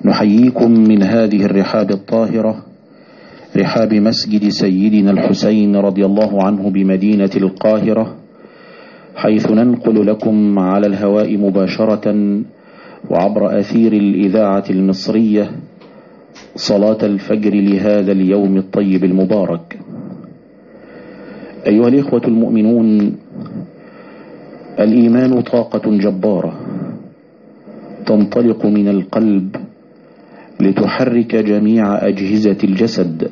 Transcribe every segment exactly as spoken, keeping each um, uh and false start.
نحييكم من هذه الرحاب الطاهرة، رحاب مسجد سيدنا الحسين رضي الله عنه بمدينة القاهرة، حيث ننقل لكم على الهواء مباشرة وعبر أثير الإذاعة المصرية صلاة الفجر لهذا اليوم الطيب المبارك. أيها الإخوة المؤمنون، الإيمان طاقة جبارة تنطلق من القلب لتحرك جميع أجهزة الجسد،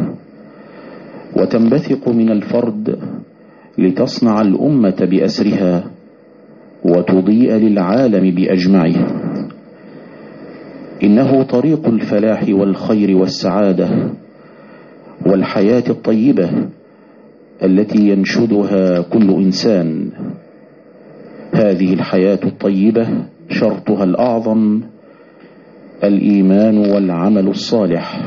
وتنبثق من الفرد لتصنع الأمة بأسرها وتضيء للعالم بأجمعه. إنه طريق الفلاح والخير والسعادة والحياة الطيبة التي ينشدها كل إنسان. هذه الحياة الطيبة شرطها الأعظم الإيمان والعمل الصالح.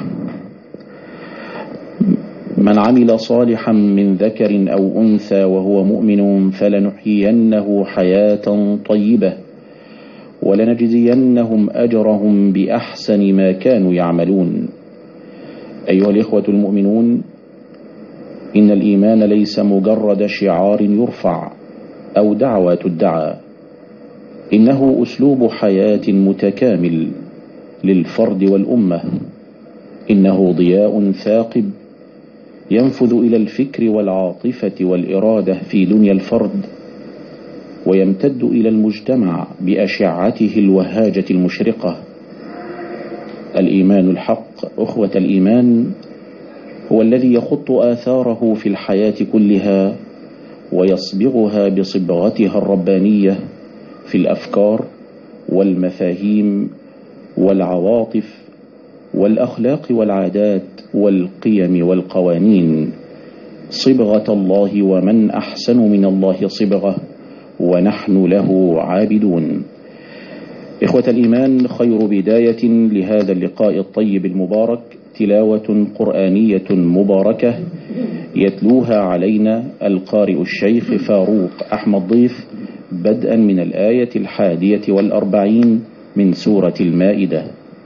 من عمل صالحا من ذكر أو أنثى وهو مؤمن فلنحيينه حياة طيبة ولنجزينهم أجرهم بأحسن ما كانوا يعملون. أيها الإخوة المؤمنون، إن الإيمان ليس مجرد شعار يرفع أو دعوة تدعى، إنه أسلوب حياة متكامل للفرد والأمة. إنه ضياء ثاقب ينفذ إلى الفكر والعاطفة والإرادة في دنيا الفرد، ويمتد إلى المجتمع بأشعته الوهاجة المشرقة. الإيمان الحق أخوة الإيمان هو الذي يخط آثاره في الحياة كلها ويصبغها بصبغتها الربانية في الأفكار والمفاهيم والعواطف والأخلاق والعادات والقيم والقوانين، صبغة الله، ومن أحسن من الله صبغة، ونحن له عابدون. إخوة الإيمان، خير بداية لهذا اللقاء الطيب المبارك تلاوة قرآنية مباركة يتلوها علينا القارئ الشيخ فاروق أحمد ضيف، بدءا من الآية الحادية والأربعين من سورة المائدة.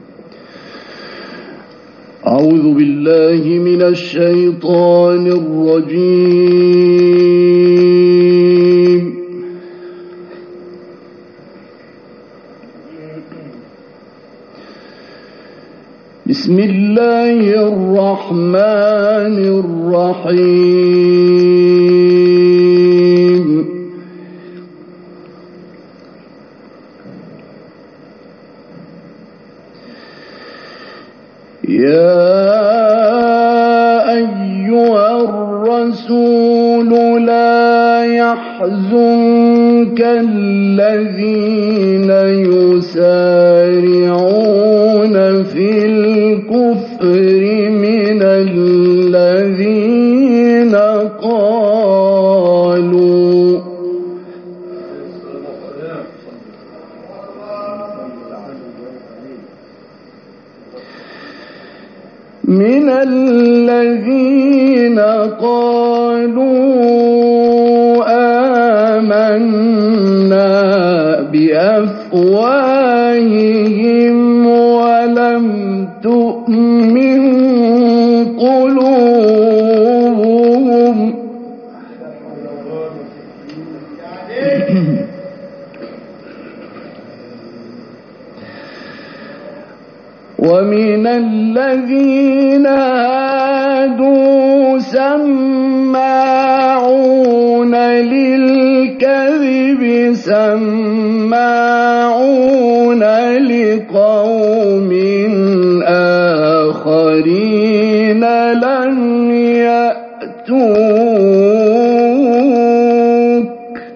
أعوذ بالله من الشيطان الرجيم. بسم الله الرحمن الرحيم. يا أيها الرسول لا يحزنك الذين يسارعون في الكفر من الذين قالوا من الذين قالوا آمنا بأفواههم ولم تؤمن قلوبهم ومن الذين هادوا سماعون للكذب سماعون لقوم آخرين لم يأتوك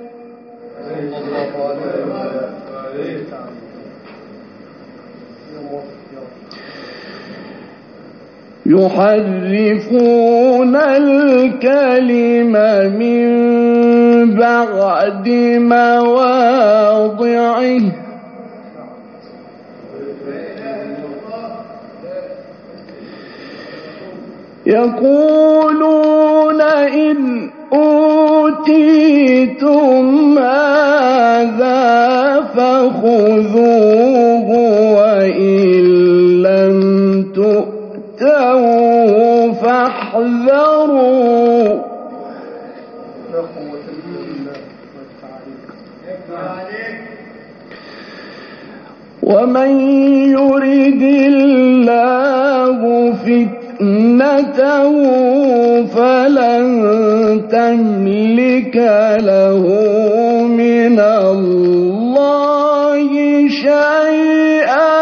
يحرفون الكلم من بعد مواضعه يقولون إن أوتيتم هذا فخذوه وإن ومن يرد الله فتنته فلن تملك له من الله شيئا.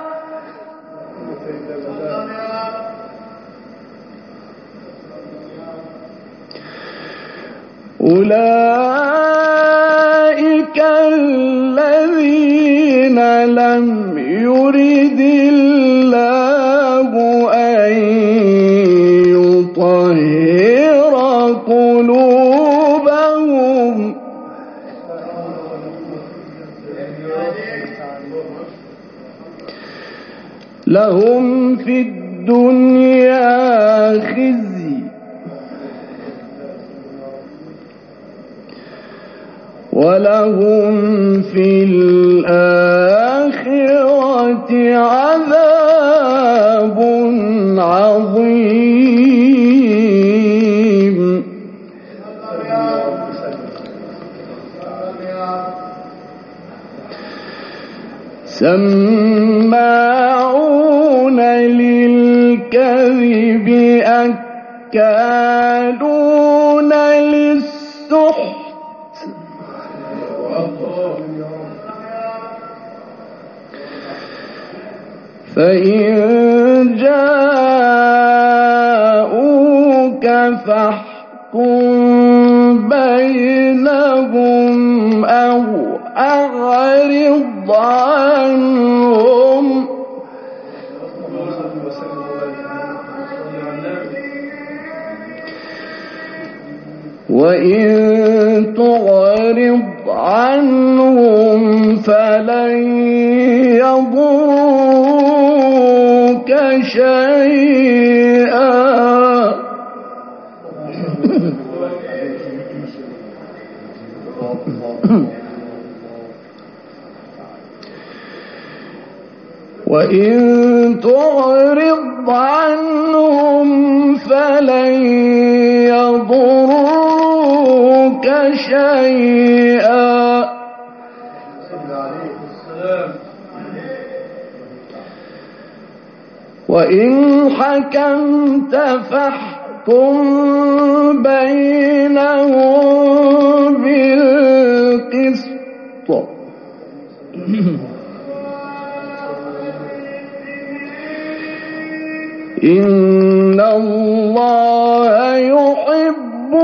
أولئك الذين لم يرد الله أن يطهر قلوبهم لهم في الدنيا خزي ولهم في الآخرة عذاب عظيم. سماعون للكذب أكالون للسحت فإن جاءوك فاحكم بينهم أو أعرض عنهم وإن تعرض عنهم فلن يضروك شيئا وإن تعرض عنهم فلن يضروك شيئا وإن حكمت فاحكم بينهم بالقسط إن الله يحب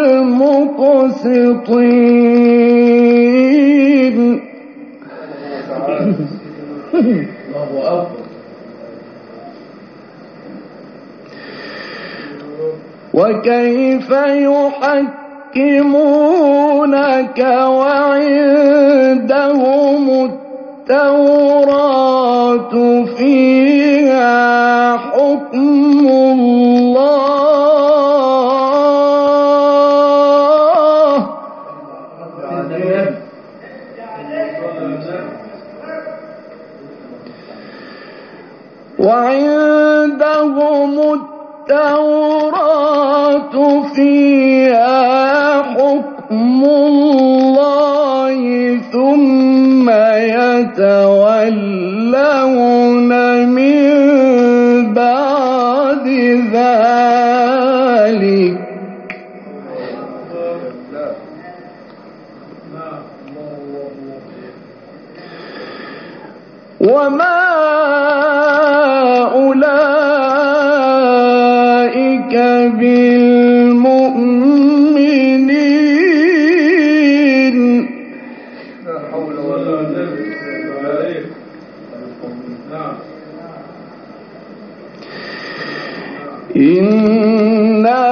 المقسطين. وكيف يحكمونك وعندهم التوراة فيها حكم الله وعندهم التوراة فيها حكم الله ثم يتولون من بعد ذلك وما أولئك بالمؤمنين. لا حول ولا قوة إلا بالله. إنا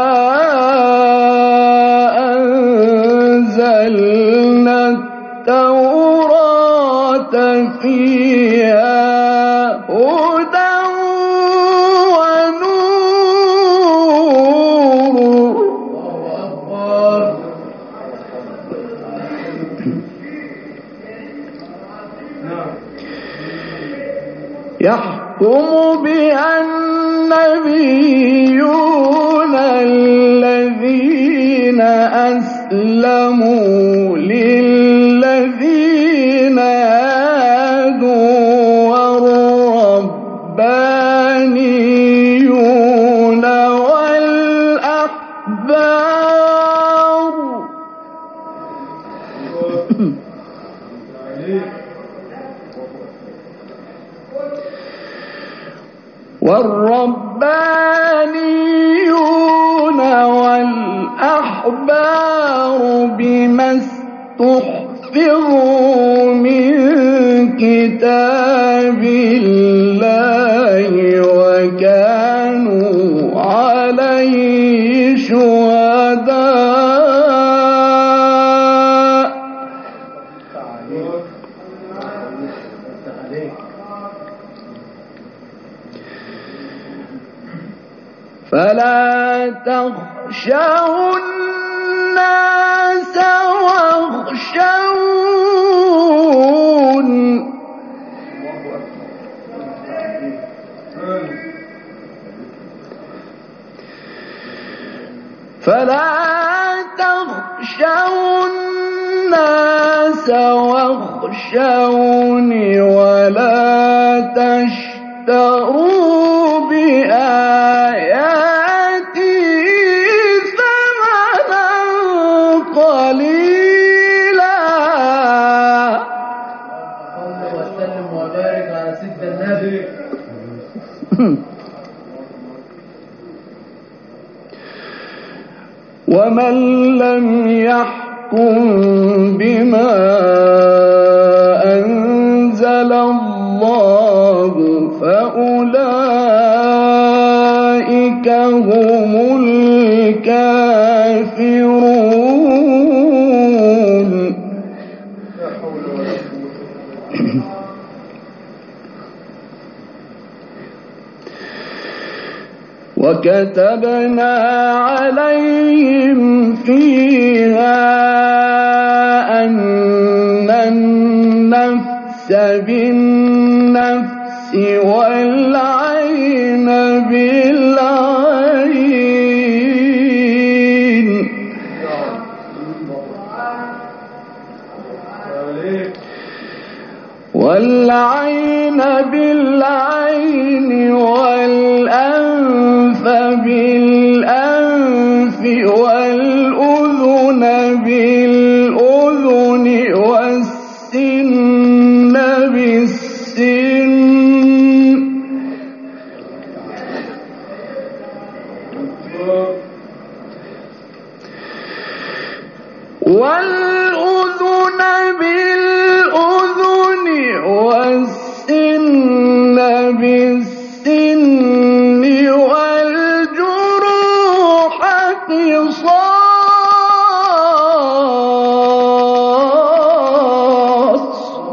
أنزلنا التوراة فيها هدى ونور. يحكم بها النبيون الذين أسلموا للذين هادوا والربانيون والأحبار بما استحفظوا من كتاب الله وكانوا عليه شهداء فلا تخشوا الناس واخشون فلا تخشوا الناس واخشوني ولا تشتروا بآياتي ثمنا قليلا. اللهم وسلم وبارك على سيدنا النبي. ومن لم يحكم بما أنزل الله فأولئك هم الكافرون. وكتبنا عليهم فيها أن النفس بالنفس والعين بالعين والعين بالعين والأنف بالأنف والأذن بالأذن والسن بالسن والأذن بالأذن والسن بالسن والجروح قصاص.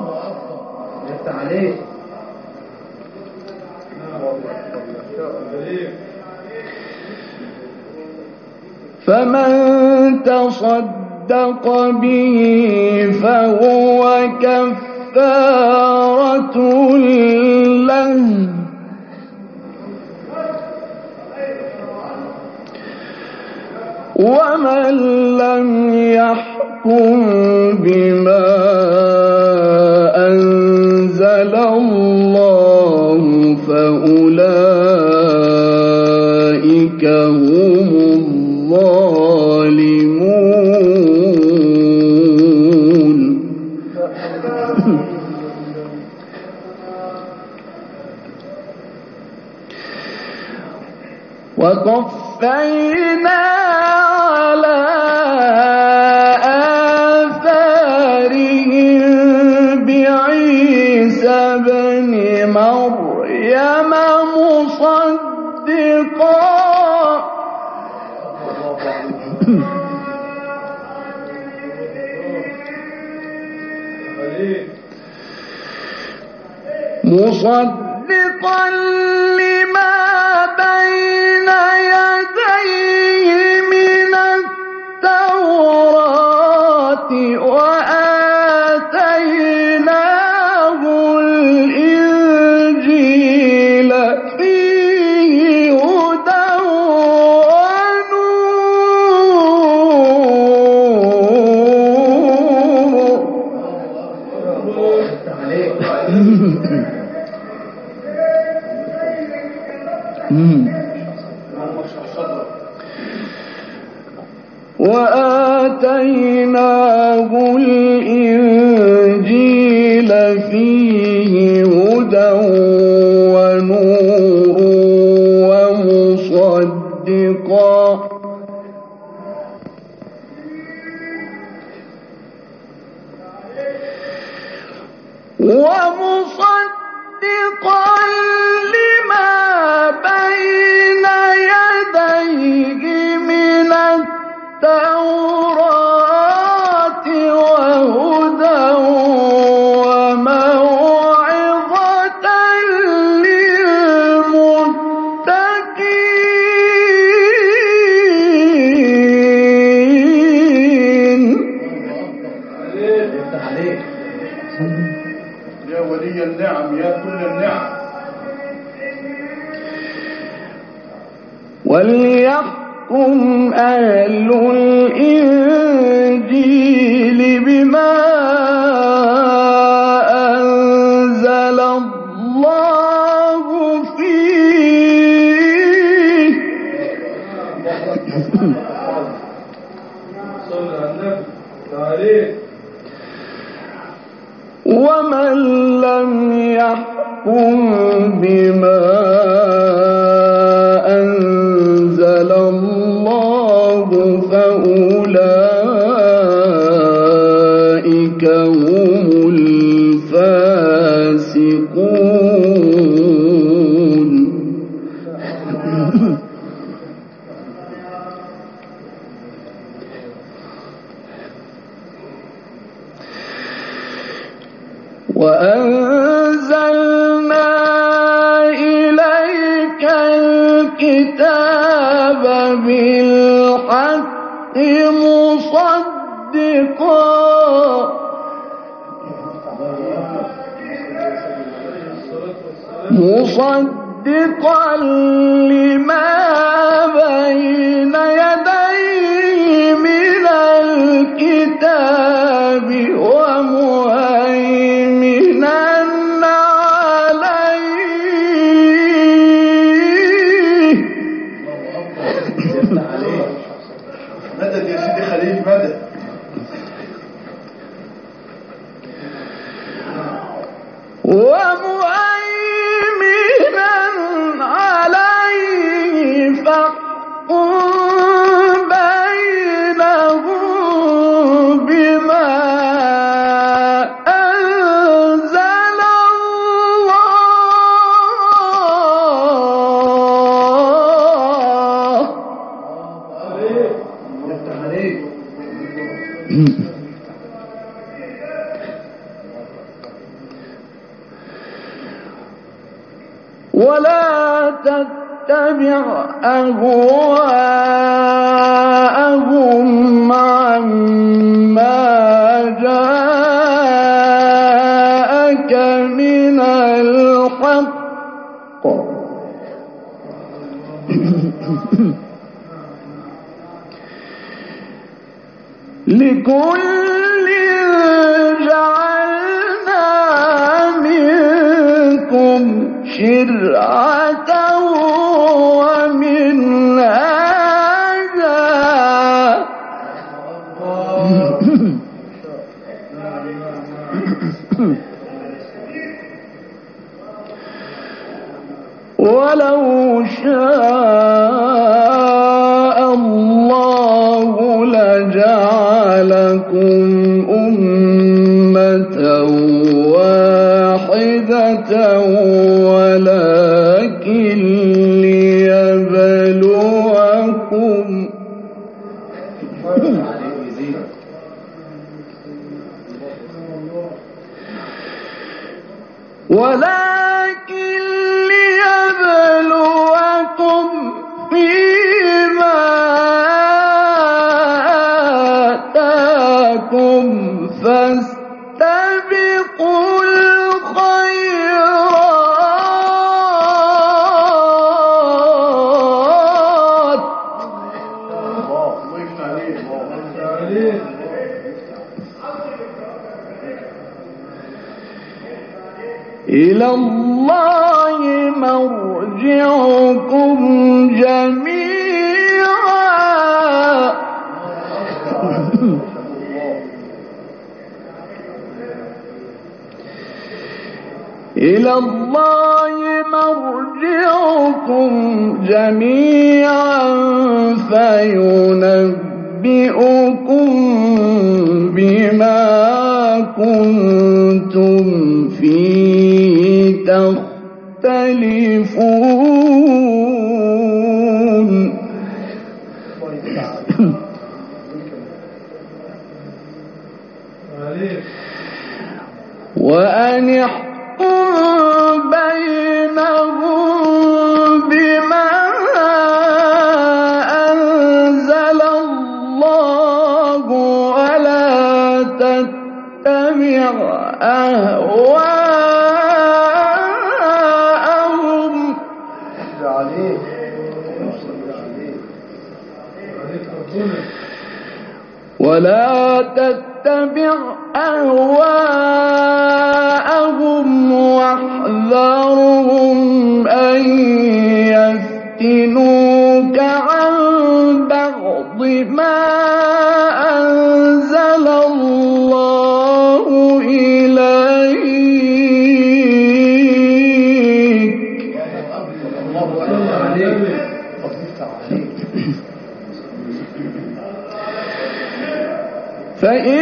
فمن تصدق به فهو كفارة له ومن لم يحكم بما أنزل الله فأولئك هم الظالمون. وقفينا على آثارهم بعيسى ابن مريم مصدقا مصدقا لما بين يديه من التوراة وآتيناه الإنجيل فيه هدى وآتيناه الإنجيل فيه هدى ونور وليحكم أهل الإنجيل بما أنزل الله فيه ومن لم يحكم بما أنزل الله فأولئك هم الفاسقون. وأنزلنا إليك الكتاب بالحق مصدقا مصدقا لما بين يديه من الكتاب ومهيمنا عليه. مدد يا سيدي خليل مدد. ومهيمنا عليه فاحكم بينهم بما أنزل الله. ولا تتبع أهواءهم عما جاءك من الحق لكل جعلنا منكم شرعة ومنهاجا ولو شاء الله لجعلكم أمة واحدة ولكن ليبلوكم ولكن ليبلوكم فيما آتاكم فاستبقوا الخيرات إلى الله مرجعكم جميعا إلى الله مرجعكم جميعا فينبئكم بما كنتم فيه تختلفون. وأن يحكم بينهم بما أنزل الله ولا تتبع أهواءهم ولا تتبع أهواءهم واحذرهم أن يفتنوك عن بعض ما أنزل الله إليك فإن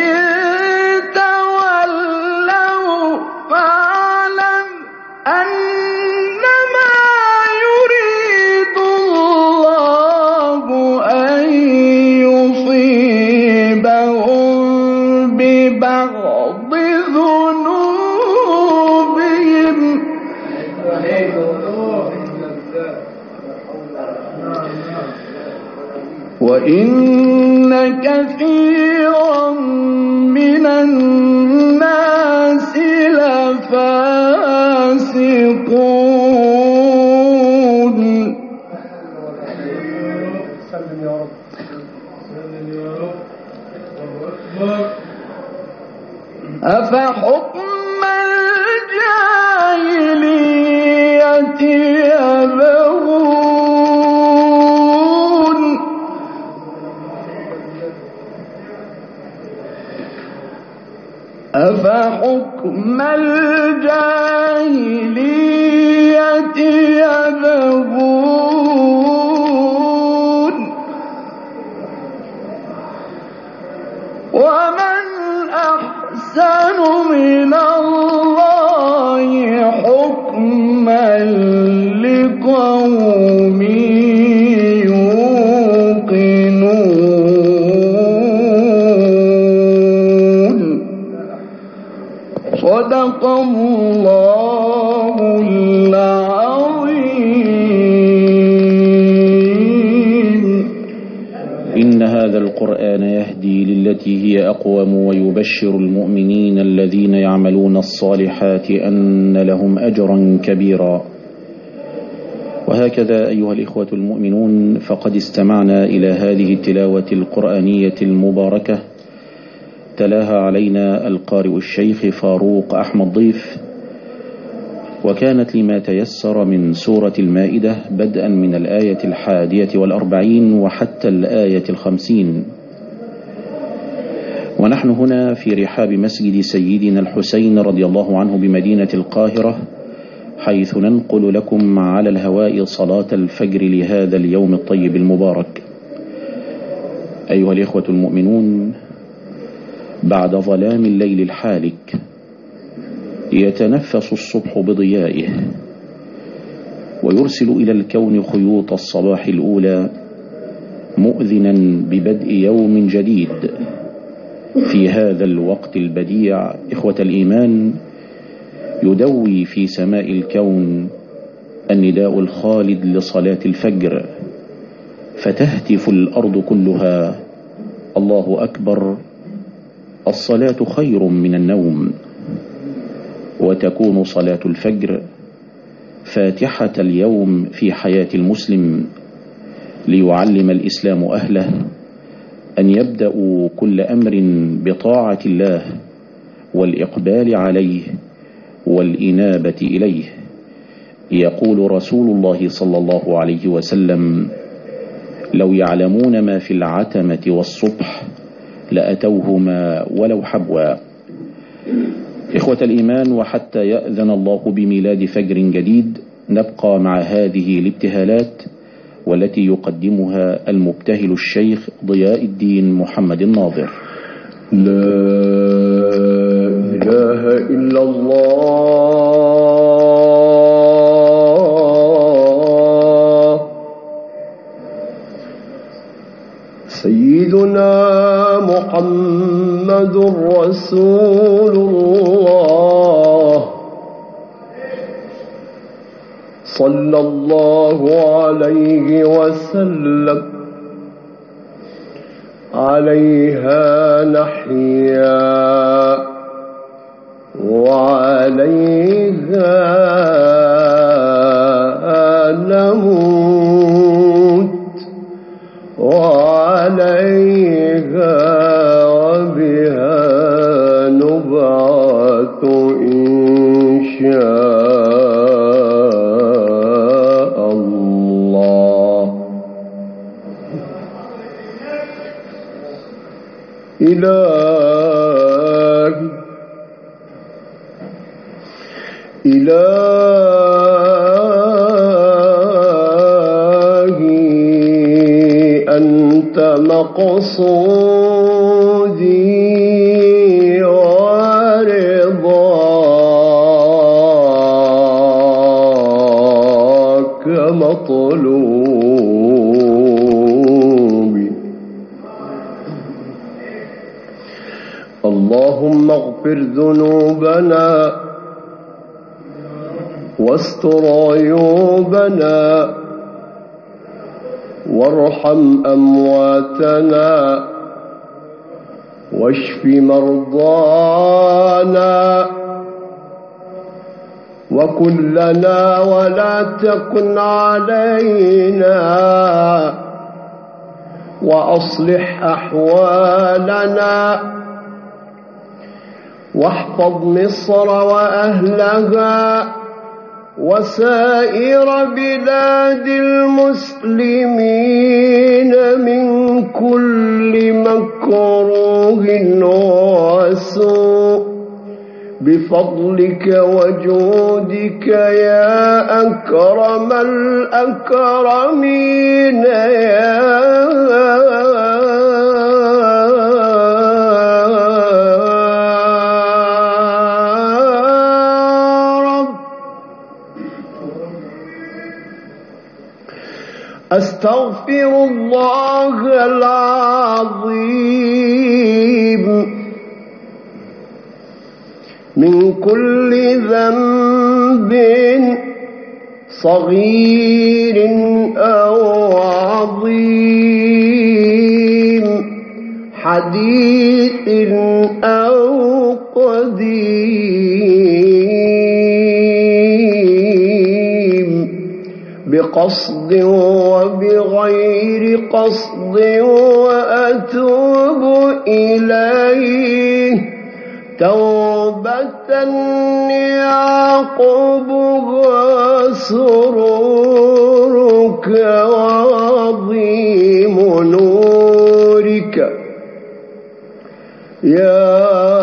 تولوا فاعلم أنما يريد الله أن يصيبهم ببعض ذنوبهم وإن كثيرا من الناس لفاسقون أفحكم الجاهلية يبغون أفحكم الجاهلية يبغون ومن أحسن من الله حكما لقوم يوقنون صدق الله العظيم. إن هذا القرآن يهدي للتي هي أقوم ويبشر المؤمنين الذين يعملون الصالحات أن لهم أجرا كبيرا. وهكذا أيها الإخوة المؤمنون، فقد استمعنا إلى هذه التلاوة القرآنية المباركة، تلاها علينا القارئ الشيخ فاروق أحمد ضيف، وكانت لما تيسر من سورة المائدة بدءا من الآية الحادية والأربعين وحتى الآية الخمسين. ونحن هنا في رحاب مسجد سيدنا الحسين رضي الله عنه بمدينة القاهرة، حيث ننقل لكم على الهواء صلاة الفجر لهذا اليوم الطيب المبارك. أيها الإخوة المؤمنون، بعد ظلام الليل الحالك يتنفس الصبح بضيائه، ويرسل إلى الكون خيوط الصباح الأولى، مؤذنا ببدء يوم جديد. في هذا الوقت البديع إخوة الإيمان، يدوي في سماء الكون النداء الخالد لصلاة الفجر، فتهتف الأرض كلها: الله أكبر، الصلاة خير من النوم. وتكون صلاة الفجر فاتحة اليوم في حياة المسلم، ليعلم الإسلام أهله أن يبدأوا كل أمر بطاعة الله والإقبال عليه والإنابة إليه. يقول رسول الله صلى الله عليه وسلم: لو يعلمون ما في العتمة والصبح لأتوهما ولو حبوا. إخوة الإيمان، وحتى يأذن الله بميلاد فجر جديد نبقى مع هذه الابتهالات والتي يقدمها المبتهل الشيخ ضياء الدين محمد الناظر. لا إله إلا الله سيدنا محمد رسول الله صلى الله عليه وسلم. عليها نحيا وعليها نموت وعليها مقصودي ورضاك مطلوبي. اللهم اغفر ذنوبنا واستر عيوبنا وارحم أمواتنا واشف مرضانا وكن لنا ولا تكن علينا وأصلح أحوالنا واحفظ مصر وأهلها وسائر بلاد المسلمين من كل مكروه وسوء بفضلك وجودك يا أكرم الأكرمين يا أستغفر الله العظيم من كل ذنب صغير أو عظيم حديث أو قديم بقصد وبغير قصد وأتوب إليه توبة يعقبها سرورك وعظيم نورك يا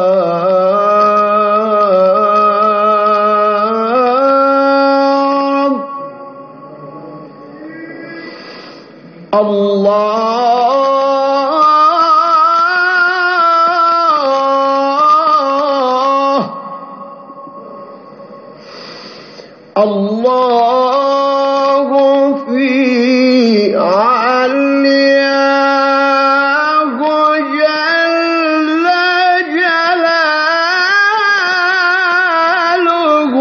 الله في علياه جل جلاله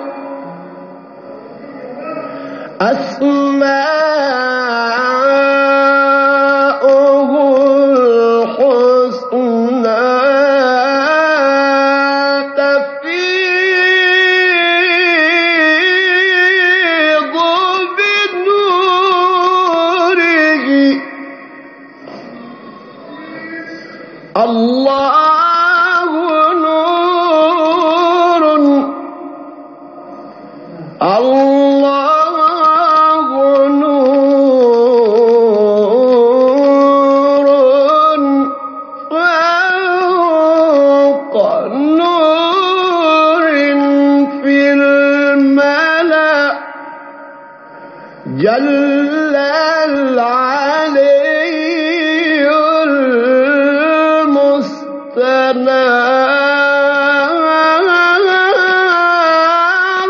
أسماؤه الحسنى الله نور الله نور فوق نور في الملأ جل العلي تنار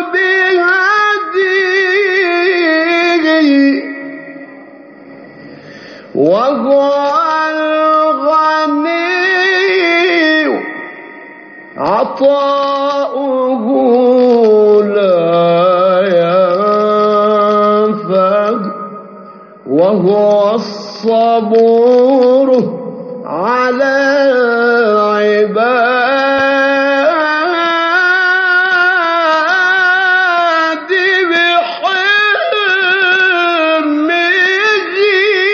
بهديه وهو الغني عطاؤه لا ينفد وهو الصبور على عباد بحلمه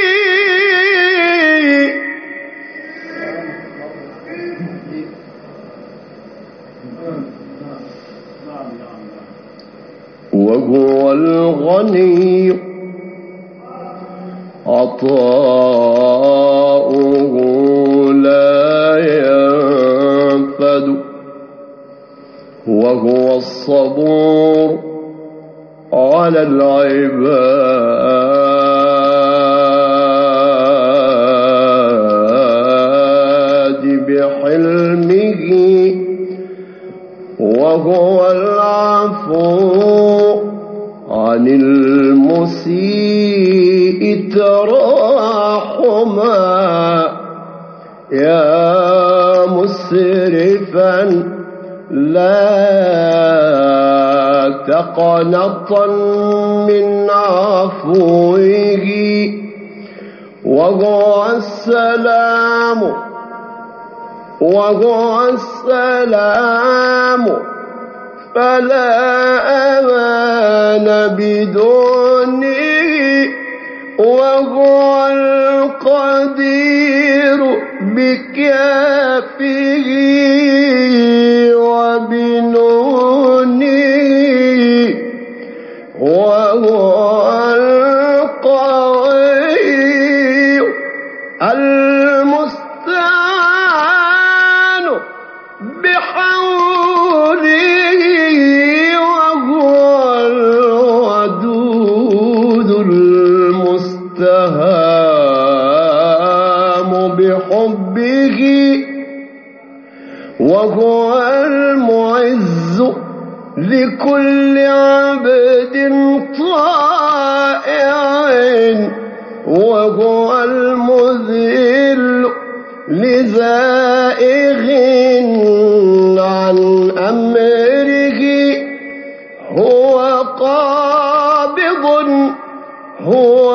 وهو الغني عطاؤه لا ينفد وهو الصبور على العباد العفو عن المسيء تراحما يا مسرفا لا تقنطا من عفوه وهو السلام وهو السلام فلا أمان بدونه وهو القدير بكافه وبنونه وهو القوي المستعان بحوله وهو الودود المستهام بحبه وهو المعز لكل عبد طائع وهو المذل لزائغ عن أمره هو قابض هو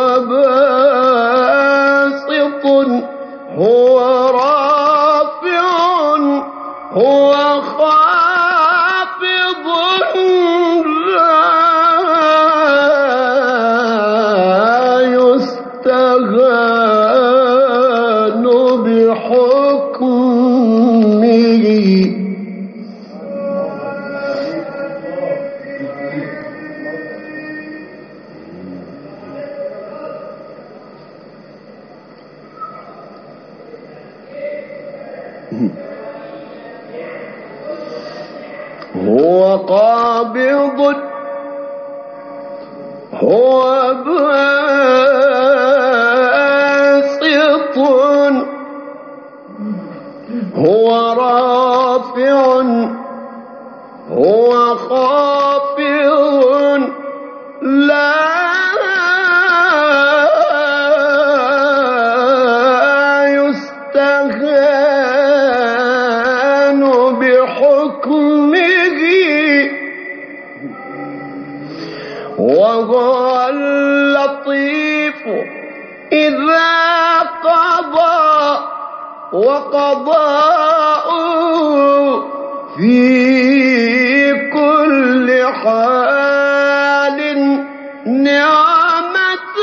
باسط هو رافع هو خافض لا يستهان بحكمه هو قابض هو باسط هو رافع هو خافض لا يستهان بحكمه وهو اللطيف إذا قضى وقضاؤه في كل حال نعمة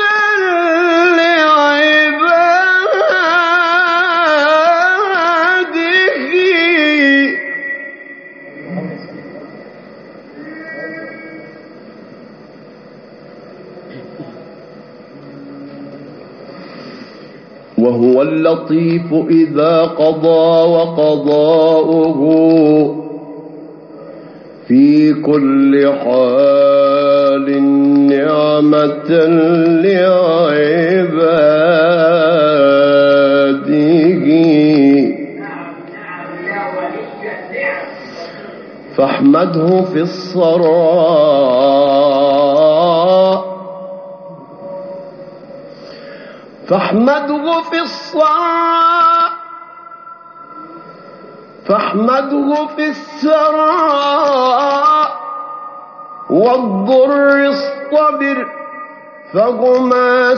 لعباده وهو اللطيف إذا قضى وقضاؤه في كل حال نعمة لعباده فاحمده في الصراء فاحمده في الصراء فاحمده في السراء والضر اصطبر فهما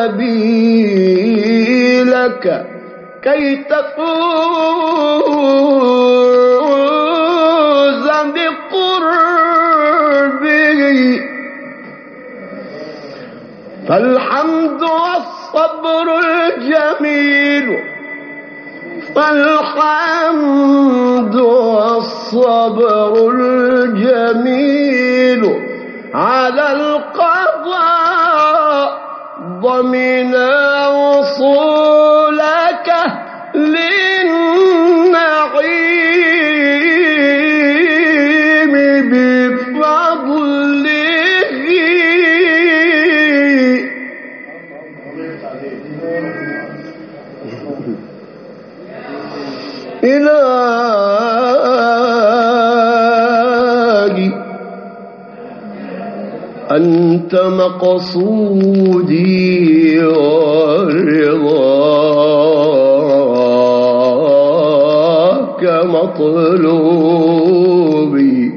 سبيلك كي تفوز بقربه فالحمد والصبر الجميل فالحمد والصبر الجميل على القضاء ضمنا وصولك للنعيم بفضله إلهي أنت مقصودي ورضاك مطلوبي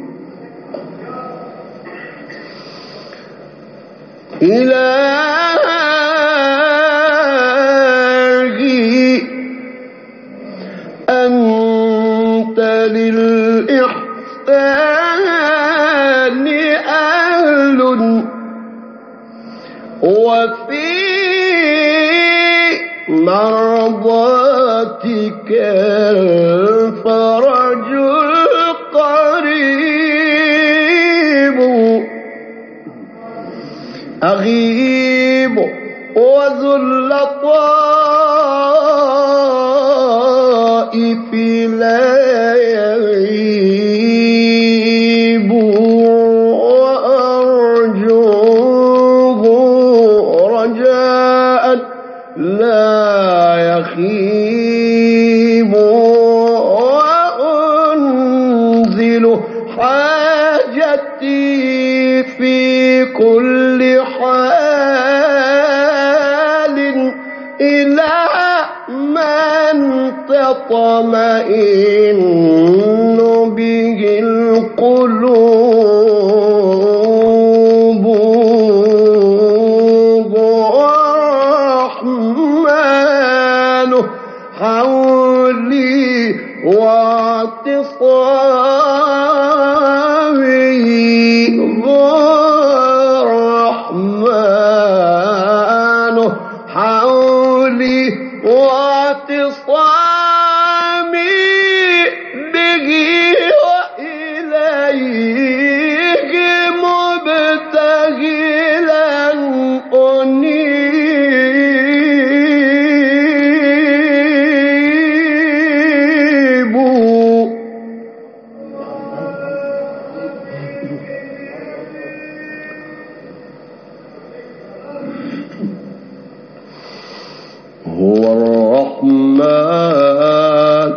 إلهي أنت للإحسان أهل وفي مرضاتك الفرج القريب أغيب وذل الطائف لا يغيب وأرجوه رجاء لا يخيب وأنزل حاجتي في كل حال إلى من تطمئن به القلوب ورحمنه حولي واعتصامي ورحمنه حولي واعتصامي به وإليه مبتهلا أنيب هو الرحمن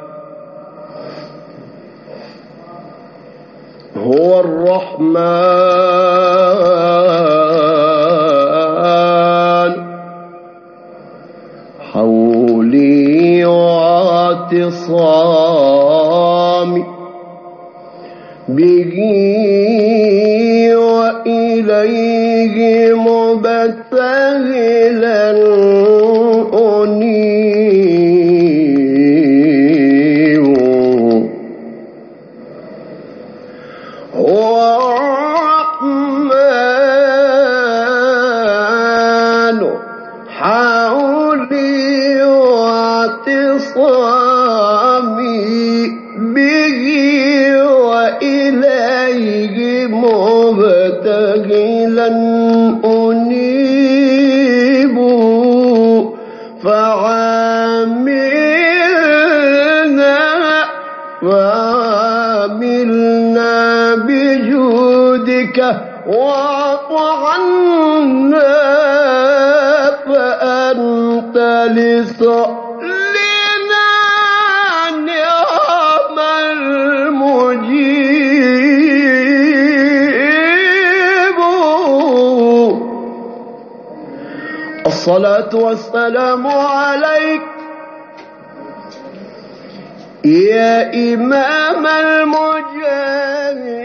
هو الرحمن حولي واعتصامي به وإليه مبتهلا أنيب هو الرحمن حولي واعتصامي به وإليه مبتهلا أنيب فعاملنا فعاملنا بجودك واعف عنا فأنت لسؤلنا نعم المجيب الصلاة والسلام عليك يا إمام المجاهدين